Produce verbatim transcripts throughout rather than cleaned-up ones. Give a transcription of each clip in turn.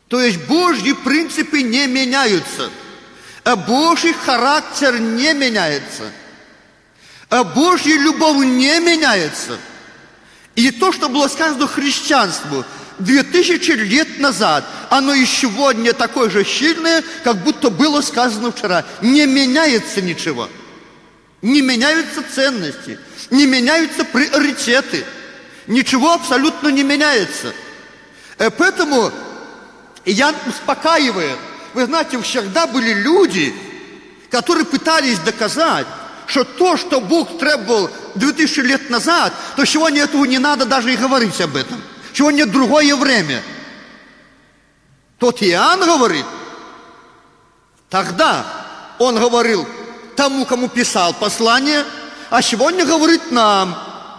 То есть Божьи принципы не меняются. Божий характер не меняется. Божья любовь не меняется. И то, что было сказано христианству две тысячи лет назад, оно и сегодня такое же сильное, как будто было сказано вчера. Не меняется ничего. Не меняются ценности, не меняются приоритеты. Ничего абсолютно не меняется. Поэтому Иоанн успокаивает. Вы знаете, всегда были люди, которые пытались доказать, что то, что Бог требовал две тысячи лет назад, то сегодня этого не надо даже и говорить об этом. Сегодня другое время. Тот Иоанн говорит, тогда он говорил тому, кому писал послание, а сегодня говорит нам,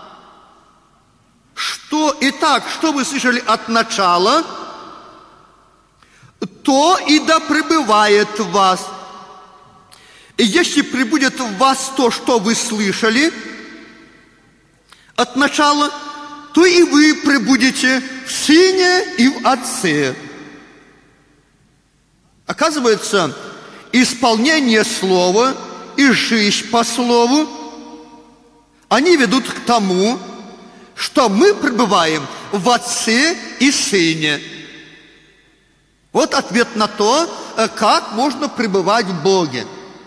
что итак, что вы слышали от начала, то и да пребывает в вас. И если пребудет в вас то, что вы слышали от начала, то и вы пребудете в Сыне и в Отце. Оказывается, исполнение Слова и жизнь по Слову, они ведут к тому, что мы пребываем в Отце и Сыне. Вот ответ на то, как можно пребывать в Боге.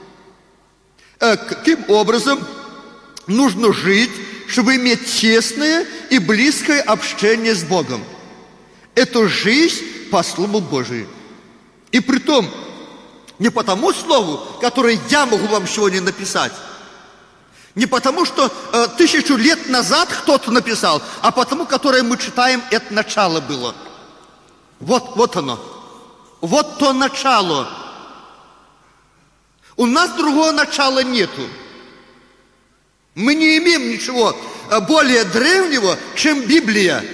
Каким образом нужно жить, чтобы иметь тесное и близкое общение с Богом. Это жизнь по Слову Божию. И притом, не по тому слову, которое я могу вам сегодня написать, не потому, что э, тысячу лет назад кто-то написал, а потому, которое мы читаем, это начало было. Вот, вот оно. Вот то начало. У нас другого начала нету. Мы не имеем ничего более древнего, чем Библия.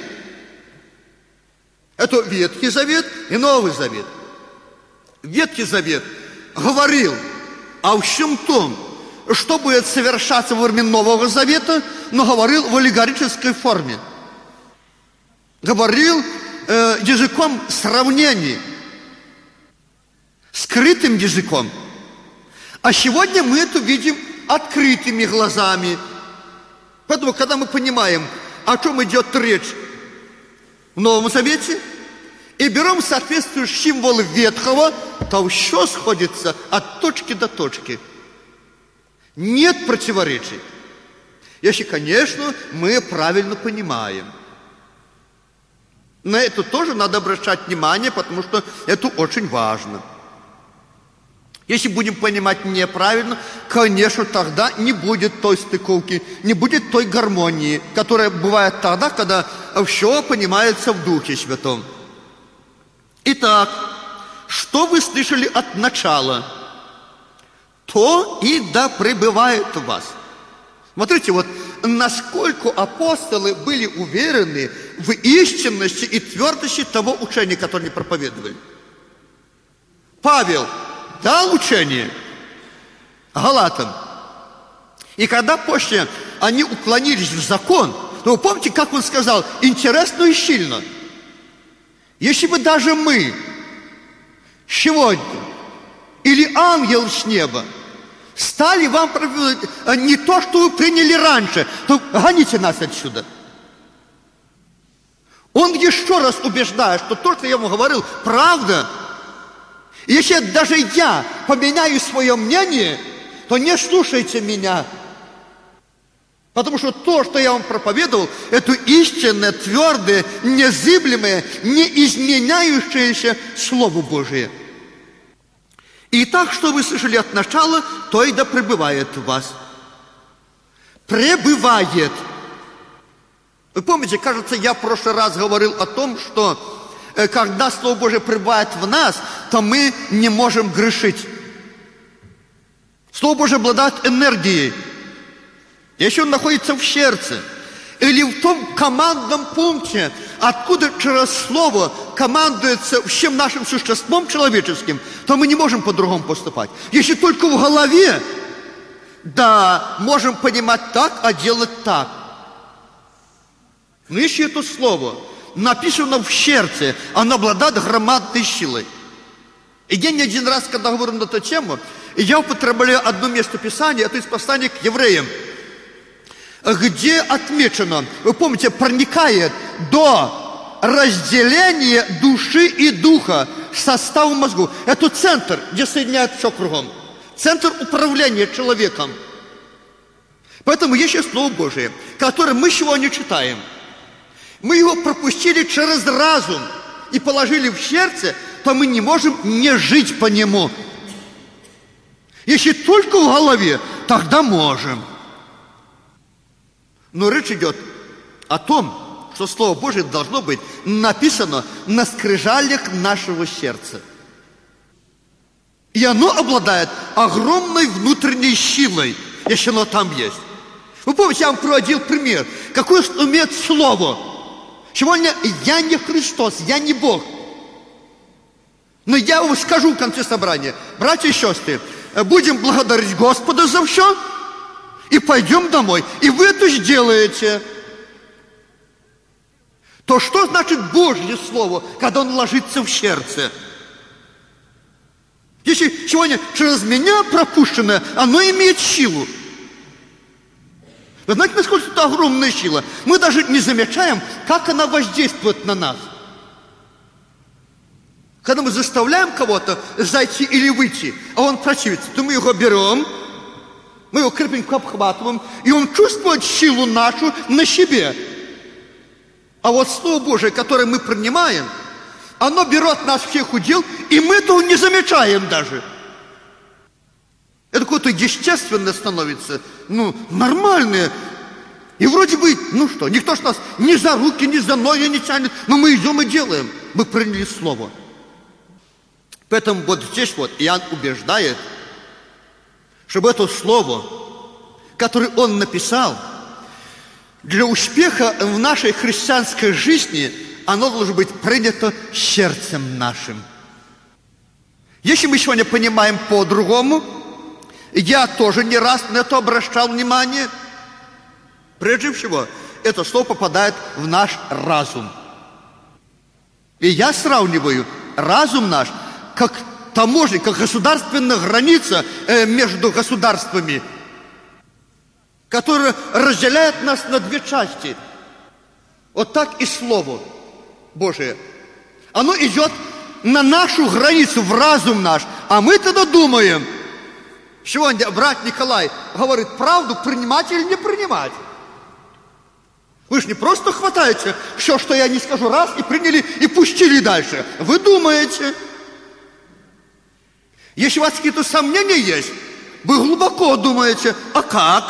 Это Ветхий Завет и Новый Завет. Ветхий Завет говорил о всем том, что будет совершаться во время Нового Завета, но говорил в аллегорической форме. Говорил э, языком сравнений, скрытым языком. А сегодня мы это видим открытыми глазами. Поэтому, когда мы понимаем, о чем идет речь в Новом Завете, и берем соответствующий символ Ветхого, то все сходится от точки до точки. Нет противоречий. Если, конечно, мы правильно понимаем. На это тоже надо обращать внимание, потому что это очень важно. Если будем понимать неправильно, конечно, тогда не будет той стыковки, не будет той гармонии, которая бывает тогда, когда все понимается в Духе Святом. Итак, что вы слышали от начала, то и да пребывает в вас. Смотрите, вот насколько апостолы были уверены в истинности и твердости того учения, которое они проповедовали. Павел дал учение галатам. И когда после они уклонились в закон, то вы помните, как он сказал, интересно и сильно. Если бы даже мы сегодня или ангел с неба стали вам проповедовать не то, что вы приняли раньше, то гоните нас отсюда. Он еще раз убеждает, что то, что я ему говорил, правда. И если даже я поменяю свое мнение, то не слушайте меня. Потому что то, что я вам проповедовал, это истинное, твердое, незыблемое, неизменяющееся Слово Божие. И так, что вы слышали от начала, то и да пребывает в вас. Пребывает. Вы помните, кажется, я в прошлый раз говорил о том, что когда Слово Божие пребывает в нас, то мы не можем грешить. Слово Божие обладает энергией. Если он находится в сердце, или в том командном пункте, откуда через Слово командуется всем нашим существом человеческим, то мы не можем по-другому поступать. Если только в голове, да, можем понимать так, а делать так. Но если это Слово написано в сердце, оно обладает громадной силой. И я не один раз, когда говорю на эту тему, я употребляю одно место Писания, это из послания к евреям, где отмечено, вы помните, проникает до разделения души и духа, состава мозгу. Это центр, где соединяет все кругом. Центр управления человеком. Поэтому есть еще Слово Божие, которое мы сегодня читаем. Мы его пропустили через разум и положили в сердце, то мы не можем не жить по нему. Если только в голове, тогда можем. Но речь идет о том, что Слово Божие должно быть написано на скрижалях нашего сердца. И оно обладает огромной внутренней силой, если оно там есть. Вы помните, я вам приводил пример. Какое умеет Слово? Сегодня я не Христос, я не Бог. Но я вам скажу в конце собрания, братья и сестры, будем благодарить Господа за все и пойдем домой. И вы это сделаете. То что значит Божье Слово, когда оно ложится в сердце? Если сегодня через меня пропущенное, оно имеет силу. Вы знаете, насколько это огромная сила? Мы даже не замечаем, как она воздействует на нас. Когда мы заставляем кого-то зайти или выйти, а он противится, то мы его берем, мы его крепенько обхватываем, и он чувствует силу нашу на себе. А вот Слово Божие, которое мы принимаем, оно берет нас всех удел, и мы этого не замечаем даже. Это какое-то естественное становится, ну, нормальное. И вроде бы, ну что, никто ж нас ни за руки, ни за ноги не тянет, но мы идем и делаем. Мы приняли Слово. Поэтому вот здесь вот Иоанн убеждает, чтобы это Слово, которое он написал, для успеха в нашей христианской жизни, оно должно быть принято сердцем нашим. Если мы сегодня понимаем по-другому, я тоже не раз на это обращал внимание. Прежде всего, это слово попадает в наш разум. И я сравниваю разум наш как таможня, как государственная граница э, между государствами, которая разделяет нас на две части. Вот так и Слово Божие. Оно идет на нашу границу, в разум наш, а мы тогда думаем. Сегодня брат Николай говорит правду, принимать или не принимать. Вы же не просто хватаете все, что я не скажу, раз, и приняли, и пустили дальше. Вы думаете. Если у вас какие-то сомнения есть, вы глубоко думаете, а как?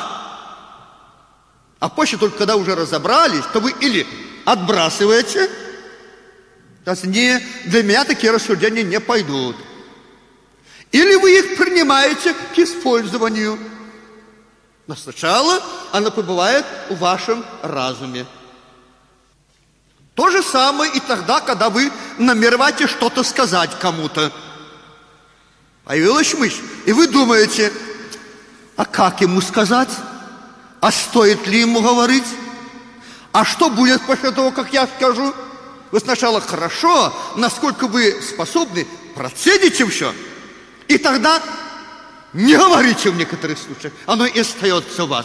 А позже, только когда уже разобрались, то вы или отбрасываете, то есть не, для меня такие рассуждения не пойдут. Или вы их принимаете к использованию. Но сначала она побывает в вашем разуме. То же самое и тогда, когда вы намереваете что-то сказать кому-то. Появилась мысль, и вы думаете, а как ему сказать? А стоит ли ему говорить? А что будет после того, как я скажу? Вы сначала хорошо, насколько вы способны, процедите все. И тогда не говорите в некоторых случаях, оно и остается у вас.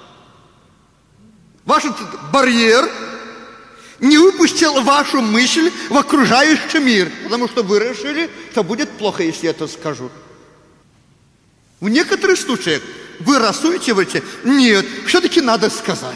Ваш этот барьер не выпустил вашу мысль в окружающий мир, потому что вы решили, что будет плохо, если я это скажу. В некоторых случаях вы рассудите и говорите, нет, все-таки надо сказать.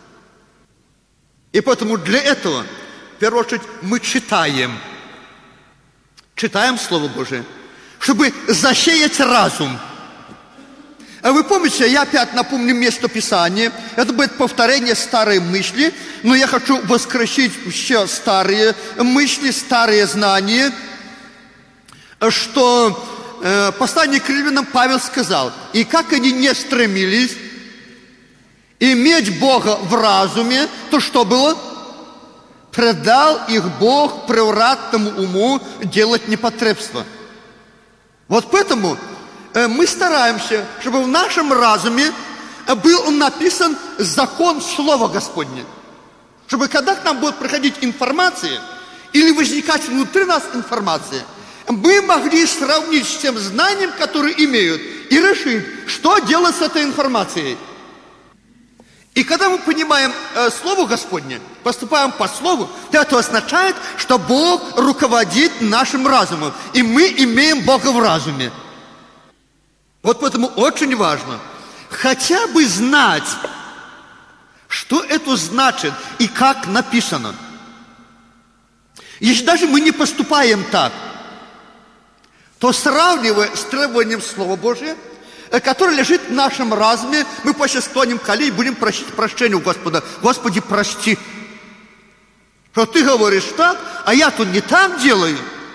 И поэтому для этого, в первую очередь, мы читаем. Читаем Слово Божие, чтобы засеять разум. А вы помните, я опять напомню место Писания. Это будет повторение старой мысли, но я хочу воскресить еще старые мысли, старые знания, что э, послание к Римлянам Павел сказал, и как они не стремились иметь Бога в разуме, то что было? Предал их Бог превратному уму делать непотребство. Вот поэтому мы стараемся, чтобы в нашем разуме был написан закон Слова Господня. Чтобы когда к нам будет приходить информация, или возникать внутри нас информация, мы могли сравнить с тем знанием, которое имеют, и решить, что делать с этой информацией. И когда мы понимаем э, Слово Господне, поступаем по Слову, то это означает, что Бог руководит нашим разумом, и мы имеем Бога в разуме. Вот поэтому очень важно хотя бы знать, что это значит и как написано. Если даже мы не поступаем так, то сравнивая с требованием Слова Божия, которое лежит в нашем разуме, мы после склоним колени и будем просить прощения у Господа. Господи, прости, что Ты говоришь так, а я тут не так делаю.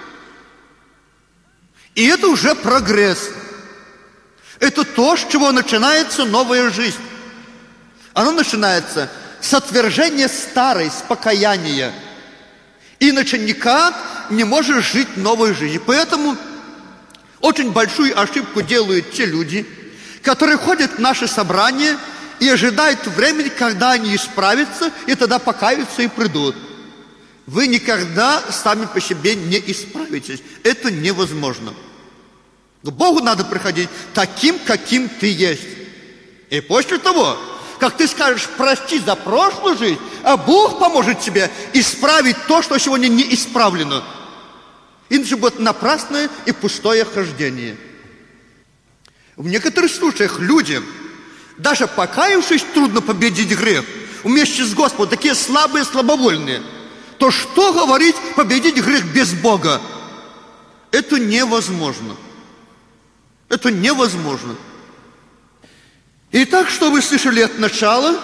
И это уже прогресс. Это то, с чего начинается новая жизнь. Оно начинается с отвержения старой, с покаяния. Иначе никак не можешь жить новой жизнью. Поэтому очень большую ошибку делают те люди, которые ходят в наши собрания и ожидают времени, когда они исправятся, и тогда покаются и придут. Вы никогда сами по себе не исправитесь. Это невозможно. К Богу надо приходить таким, каким ты есть. И после того, как ты скажешь прости за прошлую жизнь, а Бог поможет тебе исправить то, что сегодня не исправлено. Иначе будет напрасное и пустое хождение. В некоторых случаях люди, даже покаявшись, трудно победить грех. Вместе с Господом такие слабые, слабовольные. То что говорить победить грех без Бога? Это невозможно. Это невозможно. Итак, что вы слышали от начала,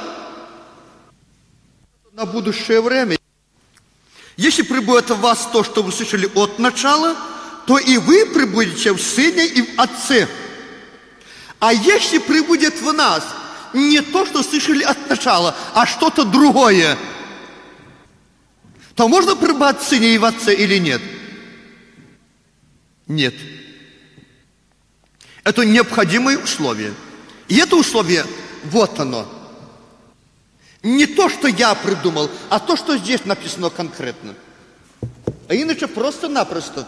на будущее время. Если прибудет в вас то, что вы слышали от начала, то и вы прибудете в Сыне и в Отце. А если прибудет в нас не то, что слышали от начала, а что-то другое, то можно пребывать в Сыне и в Отце или нет? Нет. Это необходимое условие. И это условие, вот оно. Не то, что я придумал, а то, что здесь написано конкретно. А иначе просто-напросто.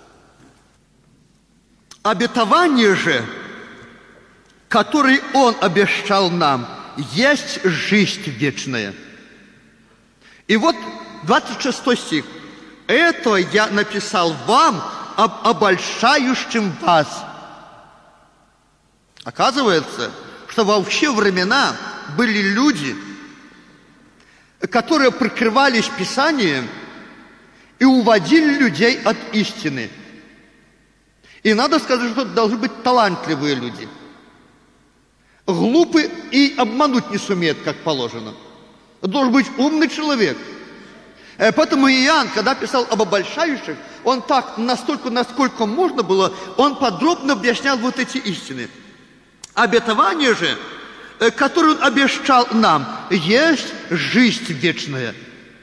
Обетование же, которое Он обещал нам, есть жизнь вечная. И вот двадцать шестой стих. Это я написал вам, об обольщающем вас. Оказывается, что во все времена были люди, которые прикрывались Писанием и уводили людей от истины. И надо сказать, что это должны быть талантливые люди. Глупый и обмануть не сумеет, как положено. Должен быть умный человек. Поэтому Иоанн, когда писал об обольщающих, он так, настолько, насколько можно было, он подробно объяснял вот эти истины. Обетование же, которое Он обещал нам, есть жизнь вечная.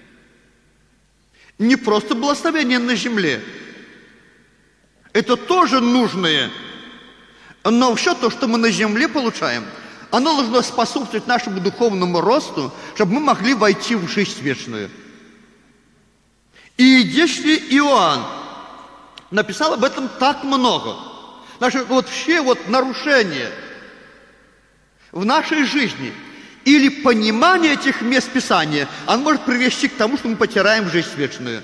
Не просто благословение на земле. Это тоже нужное. Но все то, что мы на земле получаем, оно должно способствовать нашему духовному росту, чтобы мы могли войти в жизнь вечную. И если Иоанн написал об этом так много, значит, вот все вот нарушения в нашей жизни или понимание этих мест Писания, оно может привести к тому, что мы потеряем жизнь вечную.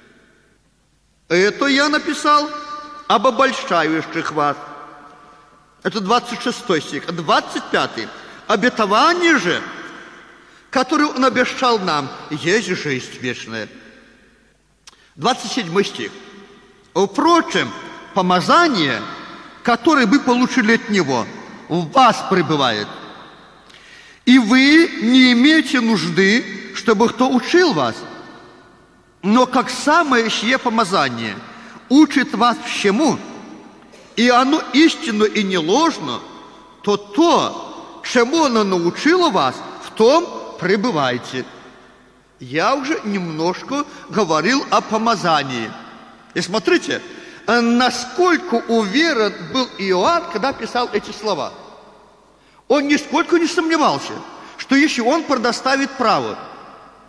Это я написал об обольщающих вас. Это двадцать шестой стих. двадцать пятый. Обетование же, которое Он обещал нам, есть жизнь вечная. двадцать седьмой стих. Впрочем, помазание, которое вы получили от Него, в вас пребывает. И вы не имеете нужды, чтобы кто учил вас. Но как самое сие помазание учит вас всему, и оно истинно и не ложно, то то, чему оно научило вас, в том пребывайте. Я уже немножко говорил о помазании. И смотрите, насколько уверен был Иоанн, когда писал эти слова. Он нисколько не сомневался, что если он предоставит право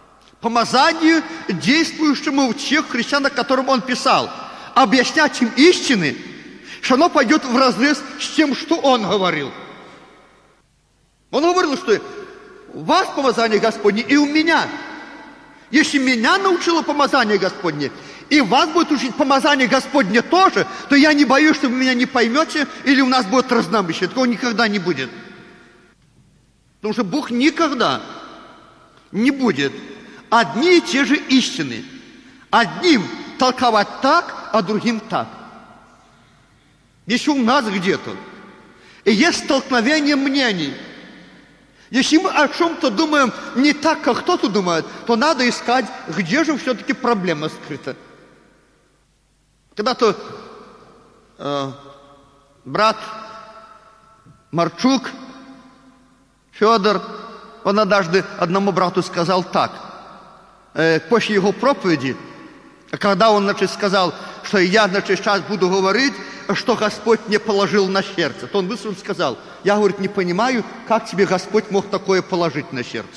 помазанию, действующему в тех христианах, которым он писал, объяснять им истины, что оно пойдет вразрез с тем, что он говорил. Он говорил, что у вас помазание Господне и у меня. Если меня научило помазание Господне, и вас будет учить помазание Господне тоже, то я не боюсь, что вы меня не поймете, или у нас будет разнобщение. Такого никогда не будет. Потому что Бог никогда не будет одни и те же истины. Одним толковать так, а другим так. Если у нас где-то и есть столкновение мнений, если мы о чем-то думаем не так, как кто-то думает, то надо искать, где же все-таки проблема скрыта. Когда-то э, брат Марчук, Федор, он однажды одному брату сказал так, э, после его проповеди, когда он, значит, сказал, что я, значит, сейчас буду говорить, что Господь мне положил на сердце, то он быстро сказал, я, говорит, не понимаю, как тебе Господь мог такое положить на сердце.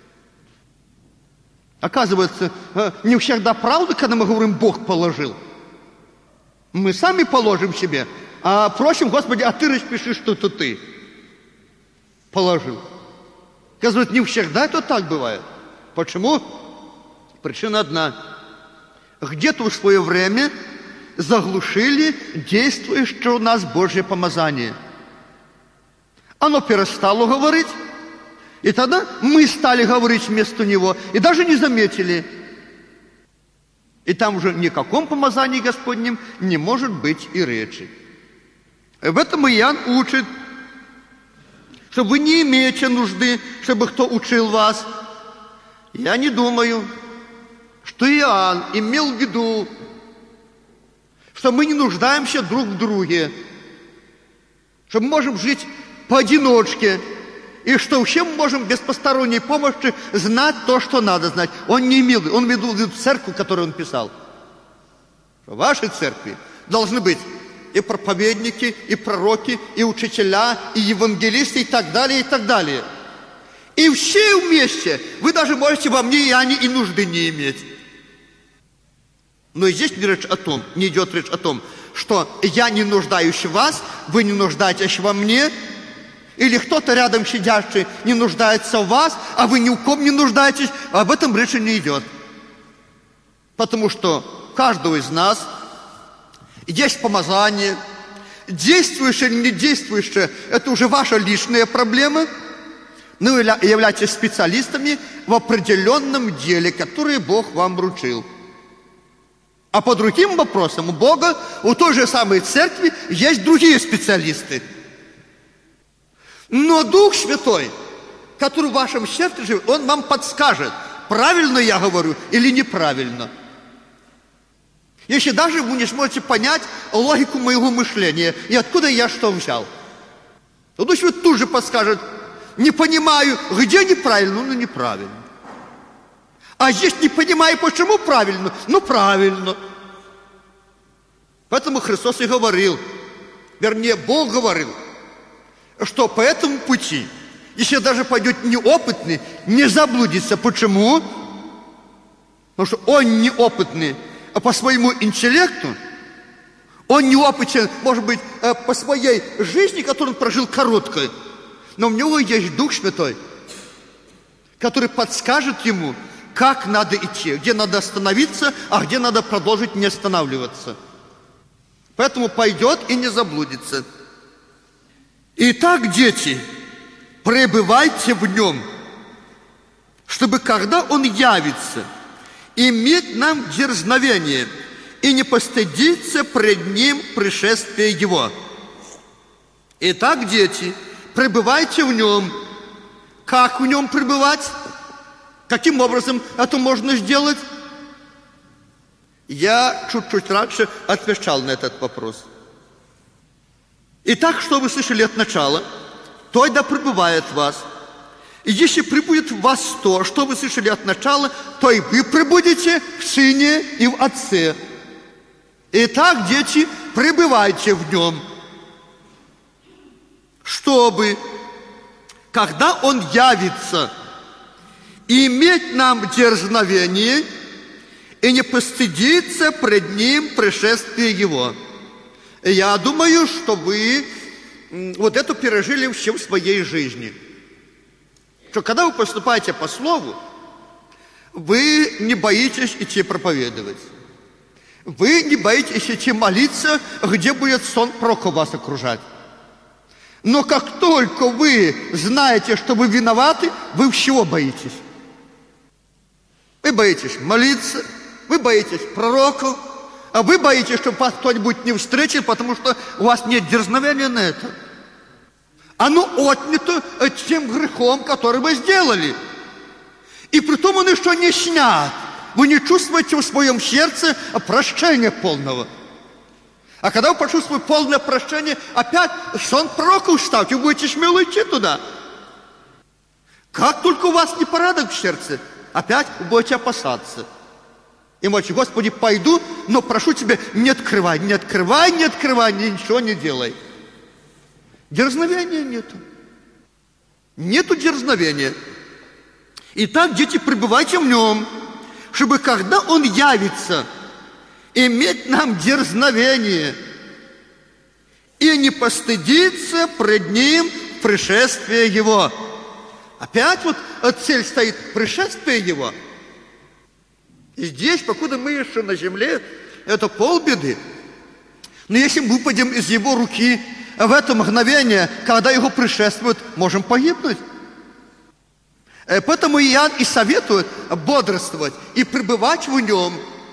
Оказывается, не всегда правда, когда мы говорим, Бог положил. Мы сами положим себе, а просим, Господи, а ты распиши, что это ты положил. Оказывается, не всегда это так бывает. Почему? Причина одна. Где-то в свое время заглушили действующее у нас Божье помазание. Оно перестало говорить, и тогда мы стали говорить вместо него, и даже не заметили. И там уже ни о каком помазании Господнем не может быть и речи. В этом Иоанн учит, что вы не имеете нужды, чтобы кто учил вас. Я не думаю, что Иоанн имел в виду, что мы не нуждаемся друг в друге, что мы можем жить поодиночке, и что вообще мы можем без посторонней помощи знать то, что надо знать. Он не имел, он имел в виду церковь, которую он писал. В вашей церкви должны быть и проповедники, и пророки, и учителя, и евангелисты, и так далее, и так далее. И все вместе, вы даже можете во мне и они и нужды не иметь. Но и здесь не речь о том, не идет речь о том, что я не нуждаюсь в вас, вы не нуждаетесь во мне, или кто-то рядом сидящий не нуждается в вас, а вы ни в ком не нуждаетесь, об этом речь не идет. Потому что у каждого из нас есть помазание, действующее или не действующее, это уже ваша личная проблема, но вы являетесь специалистами в определенном деле, которое Бог вам вручил. А по другим вопросам у Бога, у той же самой церкви есть другие специалисты. Но Дух Святой, который в вашем сердце живет, Он вам подскажет, правильно я говорю или неправильно. Если даже вы не сможете понять логику моего мышления и откуда я что взял, то Дух Святой тут же подскажет, не понимаю, где неправильно, ну неправильно. А здесь не понимаю, почему правильно, ну правильно. Поэтому Христос и говорил, вернее, Бог говорил, что по этому пути, если даже пойдет неопытный, не заблудится. Почему? Потому что он неопытный, а по своему интеллекту, он неопытен, может быть, по своей жизни, которую он прожил короткой, но у него есть Дух Святой, который подскажет ему, как надо идти, где надо остановиться, а где надо продолжить не останавливаться. Поэтому пойдет и не заблудится. Итак, дети, пребывайте в нем, чтобы, когда он явится, иметь нам дерзновение и не постыдиться пред ним пришествия его. Итак, дети, пребывайте в нем. Как в нем пребывать? Каким образом это можно сделать? Я чуть-чуть раньше отвечал на этот вопрос. Итак, что вы слышали от начала, то и да пребывает в вас. И если пребудет в вас то, что вы слышали от начала, то и вы пребудете в Сыне и в Отце. Итак, дети, пребывайте в нем, чтобы, когда Он явится, иметь нам дерзновение и не постыдиться пред Ним пришествия Его. И я думаю, что вы вот это пережили все в своей жизни. Что когда вы поступаете по Слову, вы не боитесь идти проповедовать. Вы не боитесь идти молиться, где будет сон пророка вас окружать. Но как только вы знаете, что вы виноваты, вы всего боитесь. Вы боитесь молиться, вы боитесь пророку, а вы боитесь, что вас кто-нибудь не встретит, потому что у вас нет дерзновения на это. Оно отнято тем грехом, который вы сделали. И притом он еще не снят. Вы не чувствуете в своем сердце прощения полного. А когда вы почувствуете полное прощение, опять сон пророка уставьте, вы будете смело идти туда. Как только у вас непорядок в сердце, опять вы будете опасаться. И мочи, Господи, пойду, но прошу Тебя, не открывай, не открывай, не открывай, ничего не делай. Дерзновения нету. Нету дерзновения. Итак, дети, пребывайте в Нем, чтобы, когда Он явится, иметь нам дерзновение и не постыдиться пред Ним пришествия Его. Опять вот цель стоит пришествие Его. И здесь, покуда мы еще на земле, это полбеды. Но если мы выпадем из Его руки в это мгновение, когда Его пришествует, можем погибнуть. Поэтому Иоанн и советует бодрствовать и пребывать в Нем.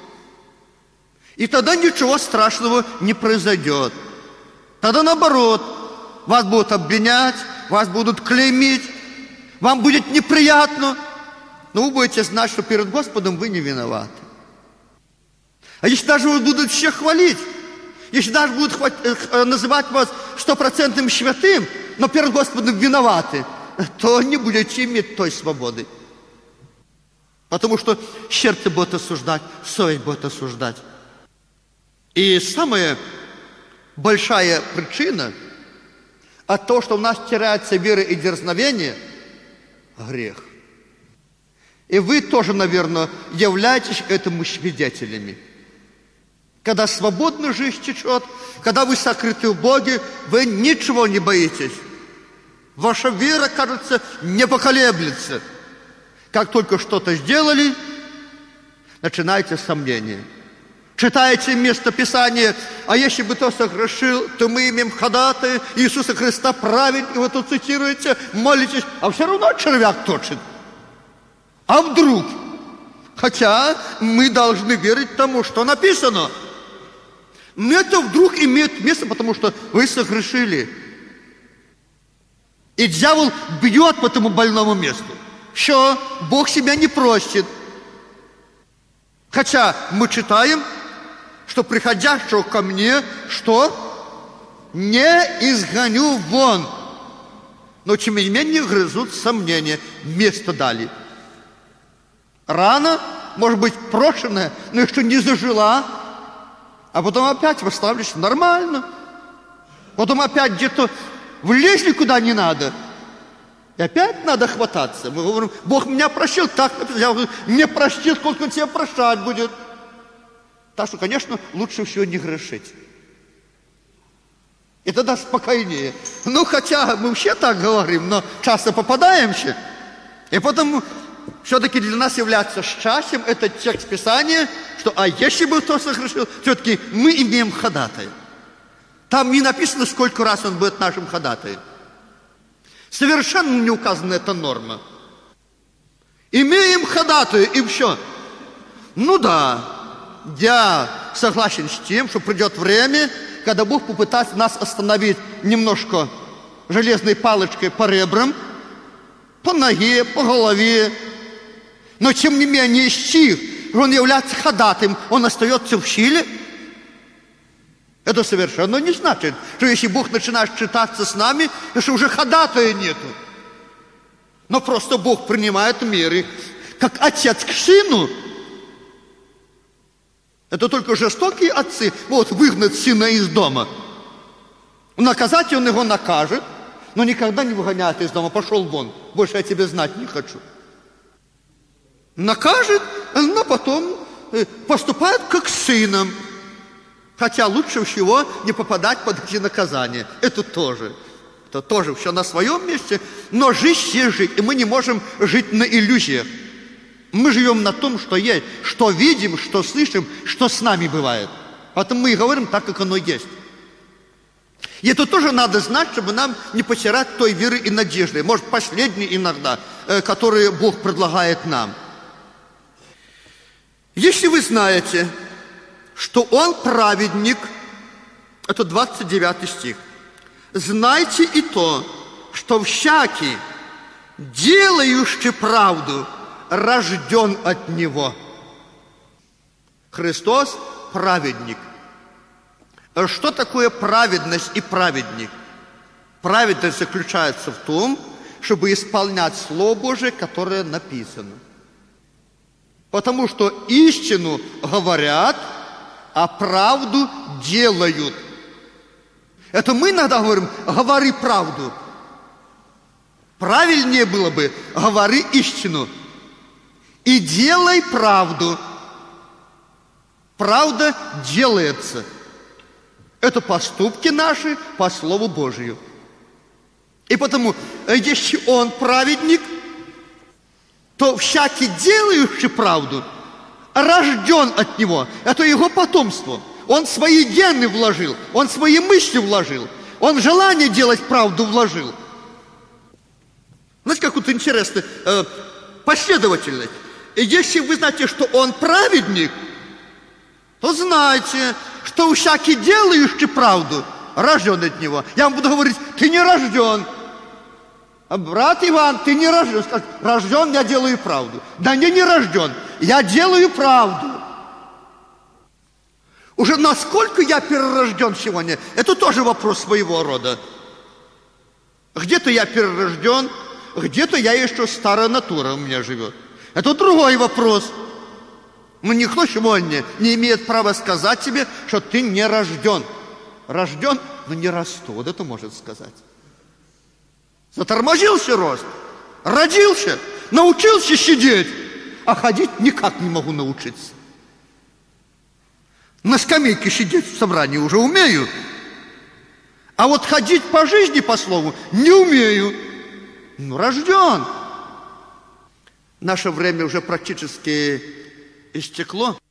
И тогда ничего страшного не произойдет. Тогда наоборот, вас будут обвинять, вас будут клеймить, вам будет неприятно, но вы будете знать, что перед Господом вы не виноваты. А если даже вы будут всех хвалить, если даже будут называть вас стопроцентным святым, но перед Господом виноваты, то не будете иметь той свободы. Потому что сердце будет осуждать, совесть будет осуждать. И самая большая причина от того, что у нас теряется вера и дерзновение – грех. И вы тоже, наверное, являетесь этому свидетелями. Когда свободно жизнь течет, когда вы сокрыты в Боге, вы ничего не боитесь. Ваша вера, кажется, не поколеблется. Как только что-то сделали, начинаете сомнения. Читаете место Писания, а если бы то согрешил, то мы имеем ходатая Иисуса Христа праведь, и вы тут цитируете, молитесь, а все равно червяк точит. А вдруг? Хотя мы должны верить тому, что написано. Но это вдруг имеет место, потому что вы согрешили. И дьявол бьет по этому больному месту. Все, Бог себя не простит. Хотя мы читаем, что приходящего ко мне, что? Не изгоню вон. Но тем не менее грызут сомнения. Место дали. Рана, может быть, прошенная, но еще не зажила. А потом опять восставлюсь нормально. Потом опять где-то влезли куда не надо. И опять надо хвататься. Мы говорим, Бог меня прощил, так я говорю, не простил, сколько Он тебя прощать будет. Так что, конечно, лучше всего не грешить. И тогда спокойнее. Ну, хотя мы вообще так говорим, но часто попадаемся. И потому все-таки для нас является счастьем этот текст Писания, что, а если бы кто согрешил, все-таки мы имеем ходатая. Там не написано, сколько раз он будет нашим ходатаем. Совершенно не указана эта норма. Имеем ходатая, и все. Ну да, я согласен с тем, что придет время, когда Бог попытается нас остановить немножко железной палочкой по ребрам, по ноге, по голове. Но тем не менее стих, он является ходатаем, он остается в силе. Это совершенно не значит, что если Бог начинает читаться с нами, то что уже ходатая нету. Но просто Бог принимает меры, как отец к сыну. Это только жестокие отцы могут выгнать сына из дома. Наказать он его накажет, но никогда не выгоняет из дома. Пошел вон, больше я тебя знать не хочу. накажет, но потом поступает как с сыном. Хотя лучше всего не попадать под эти наказания. Это тоже. Это тоже все на своем месте. Но жить есть жить. И мы не можем жить на иллюзиях. Мы живем на том, что есть. Что видим, что слышим, что с нами бывает. Поэтому мы и говорим так, как оно есть. И это тоже надо знать, чтобы нам не потерять той веры и надежды. Может, последней иногда, которые Бог предлагает нам. Если вы знаете, что Он праведник, это двадцать девятый стих, знайте и то, что всякий, делающий правду, рожден от Него. Христос праведник. Что такое праведность и праведник? Праведность заключается в том, чтобы исполнять Слово Божие, которое написано. Потому что истину говорят, а правду делают. Это мы иногда говорим: говори правду. Правильнее было бы: говори истину и делай правду. Правда делается. Это поступки наши по Слову Божию. И потому, если Он праведник, то всякий, делающий правду, рожден от Него. Это Его потомство. Он свои гены вложил, Он свои мысли вложил, Он желание делать правду вложил. Знаете, как вот интересно, э, последовательность. И если вы знаете, что Он праведник, то знайте, что всякий, делающий правду, рожден от Него. Я вам буду говорить: ты не рожден. А брат Иван, ты не рожден. Скажет: рожден, я делаю правду. Да не, не рожден, я делаю правду. Уже насколько я перерожден сегодня, это тоже вопрос своего рода. Где-то я перерожден, где-то я еще старая натура у меня живет. Это другой вопрос. Но никто сегодня не имеет права сказать тебе, что ты не рожден. Рожден, но не расту. Вот это может сказать. Затормозился рост, родился, научился сидеть, а ходить никак не могу научиться. На скамейке сидеть в собрании уже умею, а вот ходить по жизни, по слову, не умею. Ну, рожден. Наше время уже практически истекло.